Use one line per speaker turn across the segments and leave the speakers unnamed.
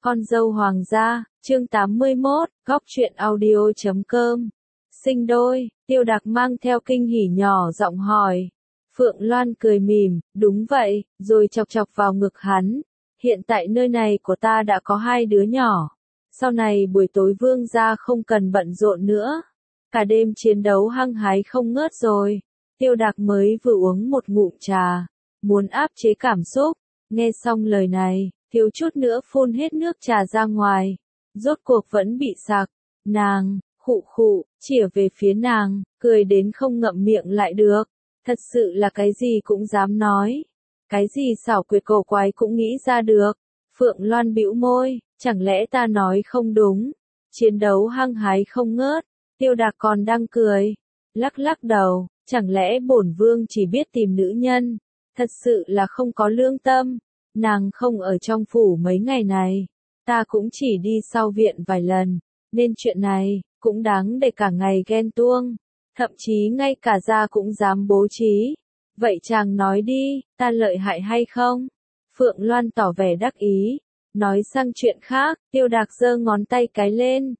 Con dâu hoàng gia, chương 81, góc truyện audio.com. Sinh đôi, Tiêu Đạc mang theo kinh hỉ nhỏ giọng hỏi. Phượng Loan cười mỉm, đúng vậy, rồi chọc chọc vào ngực hắn. Hiện tại nơi này của ta đã có 2 đứa nhỏ. Sau này buổi tối vương gia không cần bận rộn nữa. Cả đêm chiến đấu hăng hái không ngớt rồi. Tiêu Đạc mới vừa uống một ngụm trà, muốn áp chế cảm xúc. Nghe xong lời này, thiếu chút nữa phun hết nước trà ra ngoài. Rốt cuộc vẫn bị sặc. Nàng, khụ khụ, chĩa về phía nàng, cười đến không ngậm miệng lại được. Thật sự là cái gì cũng dám nói. Cái gì xảo quyệt cổ quái cũng nghĩ ra được. Phượng Loan bĩu môi, chẳng lẽ ta nói không đúng. Chiến đấu hăng hái không ngớt. Tiêu Đạc còn đang cười. Lắc lắc đầu, chẳng lẽ bổn vương chỉ biết tìm nữ nhân. Thật sự là không có lương tâm. Nàng không ở trong phủ mấy ngày này. Ta cũng chỉ đi sau viện vài lần. Nên chuyện này, cũng đáng để cả ngày ghen tuông. Thậm chí ngay cả gia cũng dám bố trí. Vậy chàng nói đi, ta lợi hại hay không? Phượng Loan tỏ vẻ đắc ý. Nói sang chuyện khác, Tiêu Đạc giơ ngón tay cái lên.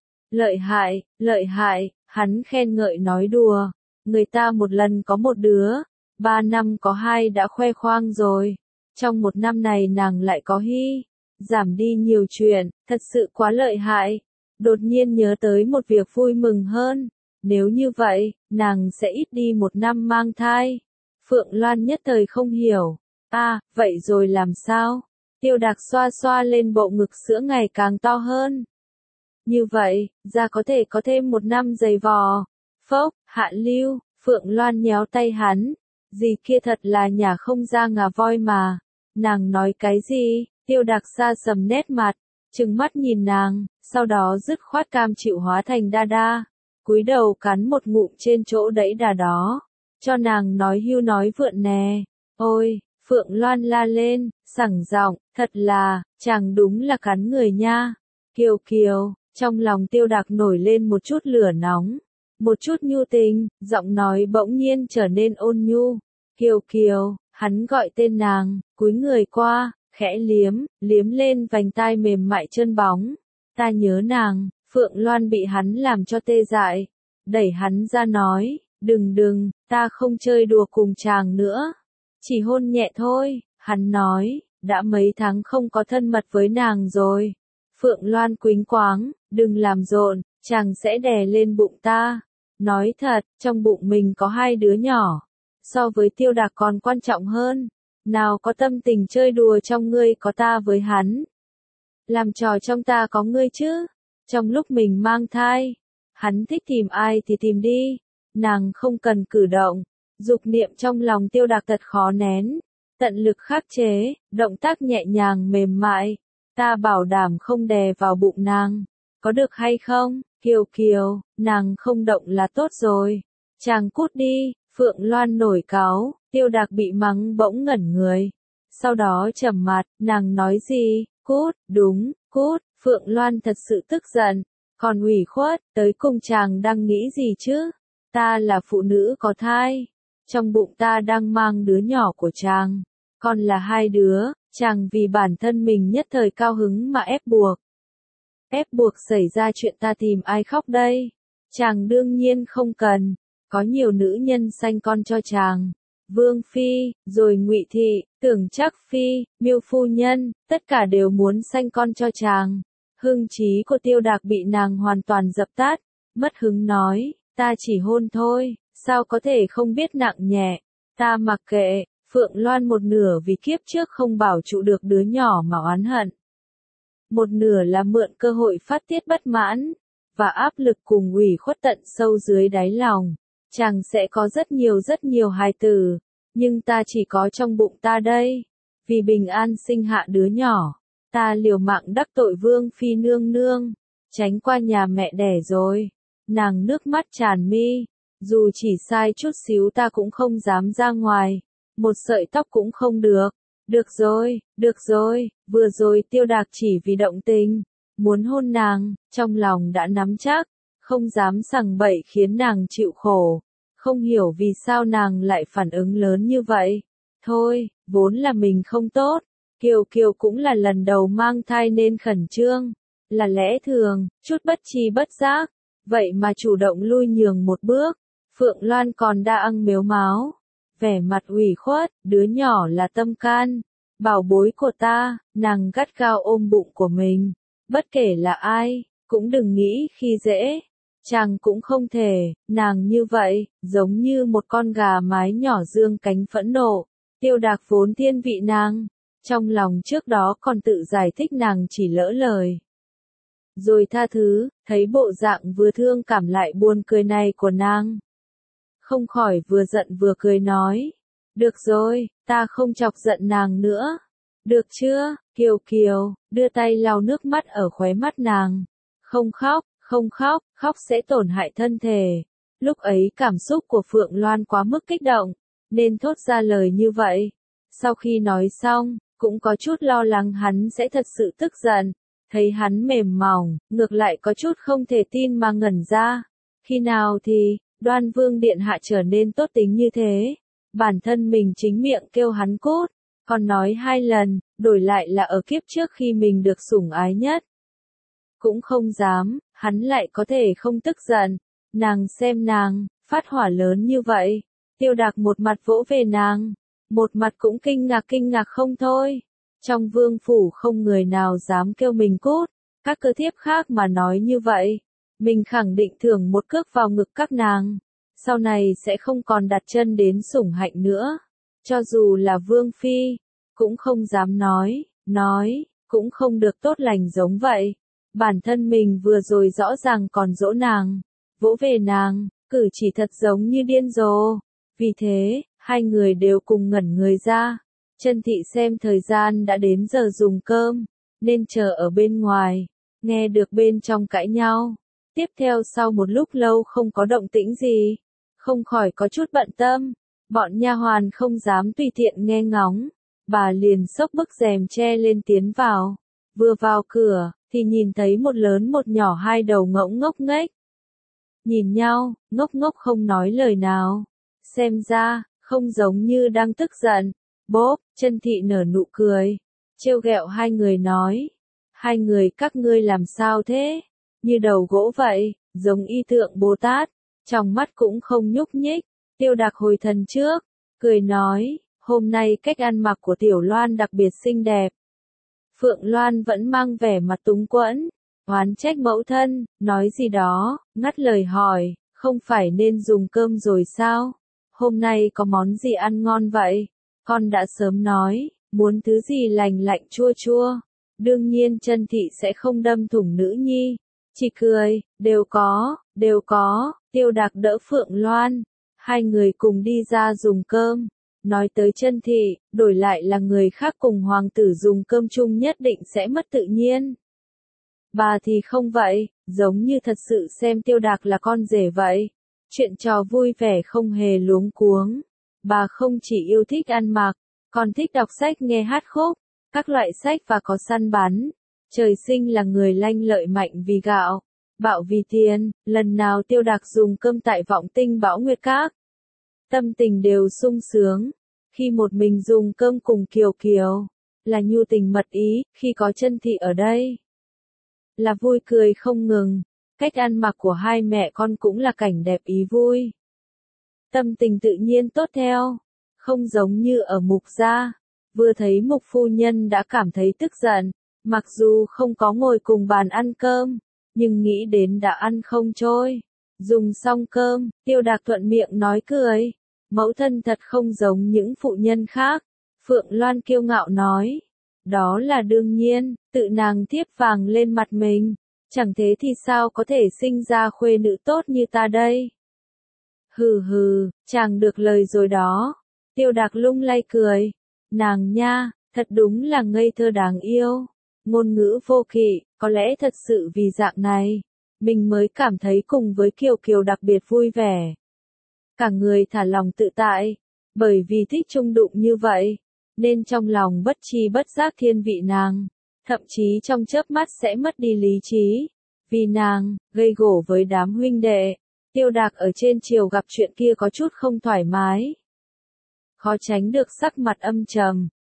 Lợi hại, hắn khen ngợi nói đùa. Người ta một lần có 1 đứa, 3 năm có 2 đã khoe khoang rồi. Trong 1 năm này nàng lại có giảm đi nhiều chuyện, thật sự quá lợi hại. Đột nhiên nhớ tới một việc vui mừng hơn. Nếu như vậy, nàng sẽ ít đi 1 năm mang thai. Phượng Loan nhất thời không hiểu. Vậy rồi làm sao? Tiêu Đạc xoa xoa lên bộ ngực sữa ngày càng to hơn. Như vậy, ra có thể có thêm 1 năm giày vò. Phốc, hạ lưu, Phượng Loan nhéo tay hắn. Gì kia thật là nhà không ra ngà voi mà. Nàng nói cái gì? Tiêu Đạc xa sầm nét mặt, trừng mắt nhìn nàng, sau đó dứt khoát cam chịu hóa thành đa đa. Cúi đầu cắn một ngụm trên chỗ đẫy đà đó. Cho nàng nói hưu nói vượn nè. Ôi, Phượng Loan la lên, sảng giọng, thật là, chàng đúng là cắn người nha. Kiều Kiều, trong lòng Tiêu Đạc nổi lên một chút lửa nóng. Một chút nhu tình, giọng nói bỗng nhiên trở nên ôn nhu. Kiều Kiều, hắn gọi tên nàng, cúi người qua, khẽ liếm lên vành tai mềm mại trơn bóng. Ta nhớ nàng. Phượng Loan bị hắn làm cho tê dại. Đẩy hắn ra nói, đừng, ta không chơi đùa cùng chàng nữa. Chỉ hôn nhẹ thôi, hắn nói, đã mấy tháng không có thân mật với nàng rồi. Phượng Loan quýnh quáng, đừng làm rộn, chàng sẽ đè lên bụng ta. Nói thật, trong bụng mình có 2 đứa nhỏ. So với Tiêu Đạc còn quan trọng hơn. Nào có tâm tình chơi đùa trong ngươi có ta với hắn. Làm trò trong ta có ngươi chứ. Trong lúc mình mang thai, hắn thích tìm ai thì tìm đi. Nàng không cần cử động. Dục niệm trong lòng Tiêu Đạc thật khó nén. Tận lực khắc chế, động tác nhẹ nhàng mềm mại. Ta bảo đảm không đè vào bụng nàng. Có được hay không? Kiều Kiều, nàng không động là tốt rồi. Chàng cút đi. Phượng Loan nổi cáu. Tiêu Đạc bị mắng bỗng ngẩn người. Sau đó trầm mặt, nàng nói gì? Cút, đúng, cút. Phượng Loan thật sự tức giận. Còn ủy khuất, tới cùng chàng đang nghĩ gì chứ? Ta là phụ nữ có thai. Trong bụng ta đang mang đứa nhỏ của chàng. Còn là 2 đứa, chàng vì bản thân mình nhất thời cao hứng mà ép buộc. Ép buộc xảy ra chuyện ta tìm ai khóc đây? Chàng đương nhiên không cần. Có nhiều nữ nhân sanh con cho chàng. Vương Phi, rồi Ngụy Thị, Tưởng Trác Phi, Miêu Phu Nhân, tất cả đều muốn sanh con cho chàng. Hưng trí của Tiêu Đạc bị nàng hoàn toàn dập tắt. Mất hứng nói, ta chỉ hôn thôi, sao có thể không biết nặng nhẹ. Ta mặc kệ. Phượng Loan một nửa vì kiếp trước không bảo trụ được đứa nhỏ mà oán hận. Một nửa là mượn cơ hội phát tiết bất mãn, và áp lực cùng ủy khuất tận sâu dưới đáy lòng. Chàng sẽ có rất nhiều hài tử, nhưng ta chỉ có trong bụng ta đây. Vì bình an sinh hạ đứa nhỏ, ta liều mạng đắc tội Vương Phi nương nương, tránh qua nhà mẹ đẻ rồi. Nàng nước mắt tràn mi, dù chỉ sai chút xíu ta cũng không dám ra ngoài, một sợi tóc cũng không được. Được rồi, vừa rồi Tiêu Đạc chỉ vì động tình, muốn hôn nàng, trong lòng đã nắm chắc, không dám sằng bậy khiến nàng chịu khổ. Không hiểu vì sao nàng lại phản ứng lớn như vậy. Thôi, vốn là mình không tốt. Kiều Kiều cũng là lần đầu mang thai nên khẩn trương, là lẽ thường, chút bất tri bất giác, vậy mà chủ động lui nhường một bước. Phượng Loan còn đa ăng mếu máo, vẻ mặt ủy khuất, đứa nhỏ là Tâm Can, bảo bối của ta, nàng gắt gao ôm bụng của mình, bất kể là ai, cũng đừng nghĩ khi dễ. Chàng cũng không thể, nàng như vậy, giống như một con gà mái nhỏ dương cánh phẫn nộ. Tiêu Đạc vốn thiên vị nàng, trong lòng trước đó còn tự giải thích nàng chỉ lỡ lời. Rồi tha thứ, thấy bộ dạng vừa thương cảm lại buồn cười này của nàng. Không khỏi vừa giận vừa cười nói. Được rồi, ta không chọc giận nàng nữa. Được chưa, Kiều Kiều, đưa tay lau nước mắt ở khóe mắt nàng. Không khóc, không khóc, khóc sẽ tổn hại thân thể. Lúc ấy cảm xúc của Phượng Loan quá mức kích động, nên thốt ra lời như vậy. Sau khi nói xong, cũng có chút lo lắng hắn sẽ thật sự tức giận. Thấy hắn mềm mỏng, ngược lại có chút không thể tin mà ngẩn ra. Khi nào thì, Đoan Vương Điện Hạ trở nên tốt tính như thế? Bản thân mình chính miệng kêu hắn cút, còn nói 2 lần, đổi lại là ở kiếp trước khi mình được sủng ái nhất. Cũng không dám, hắn lại có thể không tức giận. Nàng xem nàng, phát hỏa lớn như vậy. Tiêu Đạc một mặt vỗ về nàng, một mặt cũng kinh ngạc không thôi. Trong vương phủ không người nào dám kêu mình cút, các cơ thiếp khác mà nói như vậy, mình khẳng định thưởng một cước vào ngực các nàng, sau này sẽ không còn đặt chân đến sủng hạnh nữa. Cho dù là vương phi, cũng không dám nói, cũng không được tốt lành giống vậy. Bản thân mình vừa rồi rõ ràng còn dỗ nàng, vỗ về nàng, cử chỉ thật giống như điên rồ. Vì thế, hai người đều cùng ngẩn người ra. Chân Thị xem thời gian đã đến giờ dùng cơm, nên chờ ở bên ngoài, nghe được bên trong cãi nhau. Tiếp theo sau một lúc lâu không có động tĩnh gì, không khỏi có chút bận tâm. Bọn nha hoàn không dám tùy tiện nghe ngóng, bà liền xốc bức rèm che lên tiến vào. Vừa vào cửa, thì nhìn thấy một lớn một nhỏ hai đầu ngỗng ngốc nghếch. Nhìn nhau, ngốc ngốc không nói lời nào. Xem ra, không giống như đang tức giận. Bốp, Chân Thị nở nụ cười, trêu ghẹo hai người nói. Hai người các ngươi làm sao thế? Như đầu gỗ vậy, giống y tượng Bồ Tát, trong mắt cũng không nhúc nhích. Tiêu Đạc hồi thần trước, cười nói, hôm nay cách ăn mặc của Tiểu Loan đặc biệt xinh đẹp. Phượng Loan vẫn mang vẻ mặt túng quẫn, oán trách mẫu thân, nói gì đó, ngắt lời hỏi, không phải nên dùng cơm rồi sao? Hôm nay có món gì ăn ngon vậy? Con đã sớm nói, muốn thứ gì lành lạnh chua chua. Đương nhiên Chân Thị sẽ không đâm thủng nữ nhi. Chỉ cười, đều có, Tiêu Đạc đỡ Phượng Loan. Hai người cùng đi ra dùng cơm. Nói tới Chân Thị, đổi lại là người khác cùng hoàng tử dùng cơm chung nhất định sẽ mất tự nhiên. Bà thì không vậy, giống như thật sự xem Tiêu Đạc là con rể vậy. Chuyện trò vui vẻ không hề luống cuống. Bà không chỉ yêu thích ăn mặc, còn thích đọc sách nghe hát khúc, các loại sách và có săn bắn. Trời sinh là người lanh lợi mạnh vì gạo, bạo vì tiền, lần nào Tiêu Đạc dùng cơm tại Vọng Tinh Bảo Nguyệt Các. Tâm tình đều sung sướng, khi một mình dùng cơm cùng Kiều Kiều, là nhu tình mật ý, khi có Chân Thị ở đây, là vui cười không ngừng. Cách ăn mặc của hai mẹ con cũng là cảnh đẹp ý vui. Tâm tình tự nhiên tốt theo, không giống như ở Mục gia, vừa thấy Mục phu nhân đã cảm thấy tức giận, mặc dù không có ngồi cùng bàn ăn cơm, nhưng nghĩ đến đã ăn không trôi. Dùng xong cơm, Tiêu Đạc thuận miệng nói cười, mẫu thân thật không giống những phụ nhân khác. Phượng Loan kiêu ngạo nói, đó là đương nhiên, tự nàng thiếp vàng lên mặt mình, chẳng thế thì sao có thể sinh ra khuê nữ tốt như ta đây. Hừ hừ, chàng được lời rồi đó. Tiêu Đạc lung lay cười. Nàng nha, thật đúng là ngây thơ đáng yêu. Ngôn ngữ vô kỵ, có lẽ thật sự vì dạng này, mình mới cảm thấy cùng với Kiều Kiều đặc biệt vui vẻ. Cả người thả lòng tự tại, bởi vì thích chung đụng như vậy, nên trong lòng bất tri bất giác thiên vị nàng, thậm chí trong chớp mắt sẽ mất đi lý trí. Vì nàng, gây gổ với đám huynh đệ. Tiêu Đạc ở trên triều gặp chuyện kia có chút không thoải mái. Khó tránh được sắc mặt âm trầm,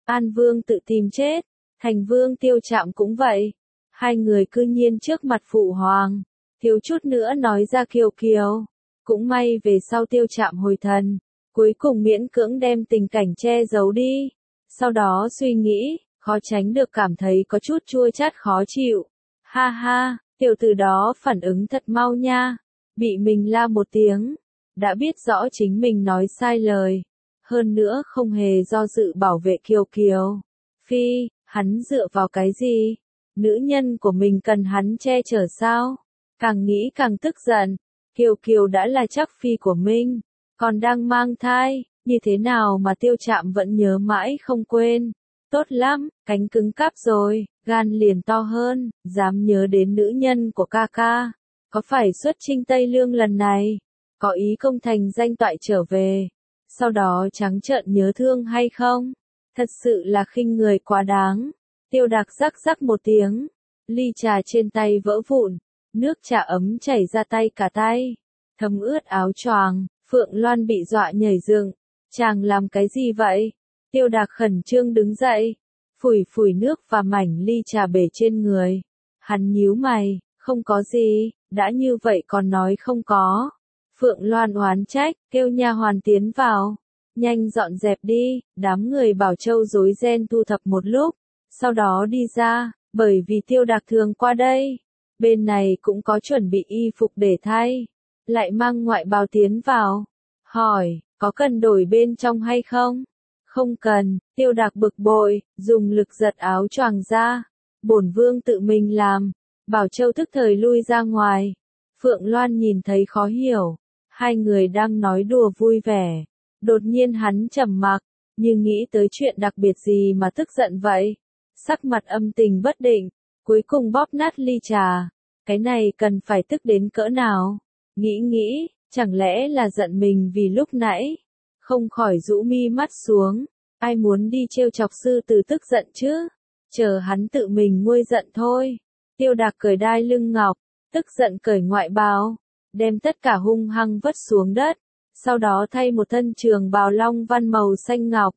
An Vương tự tìm chết, Thành Vương Tiêu Trạm cũng vậy. Hai người cư nhiên trước mặt phụ hoàng, thiếu chút nữa nói ra Kiều Kiều. Cũng may về sau Tiêu Trạm hồi thần, cuối cùng miễn cưỡng đem tình cảnh che giấu đi. Sau đó suy nghĩ, khó tránh được cảm thấy có chút chua chát khó chịu. Ha ha, tiểu tử đó phản ứng thật mau nha. Bị mình la một tiếng, đã biết rõ chính mình nói sai lời. Hơn nữa không hề do dự bảo vệ Kiều Kiều. Phi, hắn dựa vào cái gì? Nữ nhân của mình cần hắn che chở sao? Càng nghĩ càng tức giận. Kiều Kiều đã là chắc phi của mình, còn đang mang thai, như thế nào mà Tiêu Trạm vẫn nhớ mãi không quên. Tốt lắm, cánh cứng cáp rồi, gan liền to hơn, dám nhớ đến nữ nhân của ca ca. Có phải xuất chinh Tây Lương lần này, có ý công thành danh toại trở về, sau đó trắng trợn nhớ thương hay không? Thật sự là khinh người quá đáng. Tiêu Đạc rắc rắc một tiếng, ly trà trên tay vỡ vụn, nước trà ấm chảy ra tay cả tay, thấm ướt áo choàng. Phượng Loan bị dọa nhảy dựng. Chàng làm cái gì vậy? Tiêu Đạc khẩn trương đứng dậy, phủi phủi nước và mảnh ly trà bể trên người. Hắn nhíu mày, không có gì, đã như vậy còn nói không có. Phượng Loan oán trách, kêu nha hoàn tiến vào. Nhanh dọn dẹp đi, đám người Bảo Châu rối ren thu thập một lúc, sau đó đi ra, bởi vì Tiêu Đạc thường qua đây. Bên này cũng có chuẩn bị y phục để thay, lại mang ngoại bào tiến vào. Hỏi, có cần đổi bên trong hay không? Không cần, Tiêu Đạc bực bội, dùng lực giật áo choàng ra. Bổn vương tự mình làm. Bảo Châu tức thời lui ra ngoài. Phượng Loan nhìn thấy khó hiểu. Hai người đang nói đùa vui vẻ. Đột nhiên hắn trầm mặc, như nghĩ tới chuyện đặc biệt gì mà tức giận vậy. Sắc mặt âm tình bất định, cuối cùng bóp nát ly trà. Cái này cần phải tức đến cỡ nào? Nghĩ, chẳng lẽ là giận mình vì lúc nãy? Không khỏi rũ mi mắt xuống. Ai muốn đi trêu chọc sư tử tức giận chứ? Chờ hắn tự mình nguôi giận thôi. Tiêu Đạc cởi đai lưng ngọc, tức giận cởi ngoại bào, đem tất cả hung hăng vứt xuống đất, sau đó thay một thân trường bào long văn màu xanh ngọc.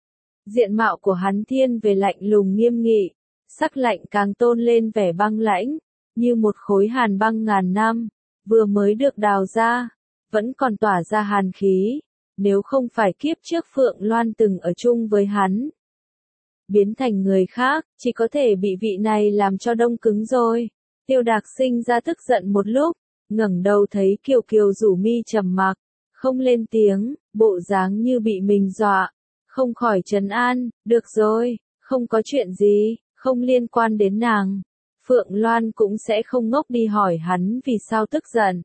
Diện mạo của hắn thiên về lạnh lùng nghiêm nghị, sắc lạnh càng tôn lên vẻ băng lãnh, như một khối hàn băng ngàn năm, vừa mới được đào ra, vẫn còn tỏa ra hàn khí. Nếu không phải kiếp trước Phượng Loan từng ở chung với hắn, biến thành người khác, chỉ có thể bị vị này làm cho đông cứng rồi. Tiêu Đạc sinh ra tức giận một lúc, ngẩng đầu thấy Kiều Kiều rủ mi trầm mặc, không lên tiếng, bộ dáng như bị mình dọa, không khỏi trấn an, được rồi, không có chuyện gì, không liên quan đến nàng. Phượng Loan cũng sẽ không ngốc đi hỏi hắn vì sao tức giận.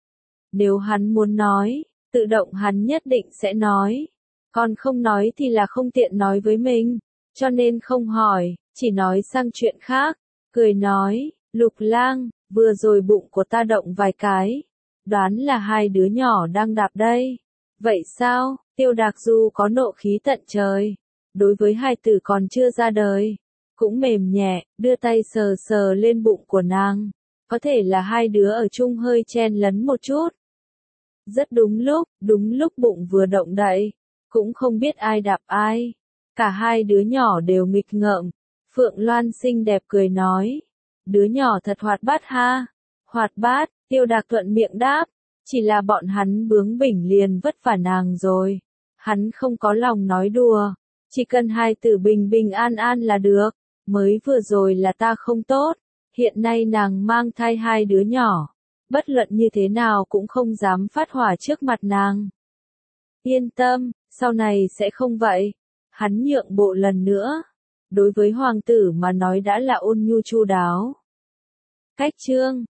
Nếu hắn muốn nói, tự động hắn nhất định sẽ nói. Còn không nói thì là không tiện nói với mình, cho nên không hỏi, chỉ nói sang chuyện khác. Cười nói, Lục Lang, vừa rồi bụng của ta động vài cái, đoán là hai đứa nhỏ đang đạp đây. Vậy sao? Tiêu Đạc dù có nộ khí tận trời, đối với hai tử còn chưa ra đời, cũng mềm nhẹ, đưa tay sờ sờ lên bụng của nàng. Có thể là hai đứa ở chung hơi chen lấn một chút. Rất đúng lúc bụng vừa động đậy, cũng không biết ai đạp ai. Cả hai đứa nhỏ đều nghịch ngợm. Phượng Loan xinh đẹp cười nói, đứa nhỏ thật hoạt bát ha. Hoạt bát, Tiêu Đạc thuận miệng đáp, chỉ là bọn hắn bướng bỉnh liền vất vả nàng rồi. Hắn không có lòng nói đùa, chỉ cần hai tử bình bình an an là được. Mới vừa rồi là ta không tốt, hiện nay nàng mang thai hai đứa nhỏ, bất luận như thế nào cũng không dám phát hỏa trước mặt nàng. Yên tâm, sau này sẽ không vậy. Hắn nhượng bộ lần nữa. Đối với hoàng tử mà nói đã là ôn nhu chu đáo. Cách chương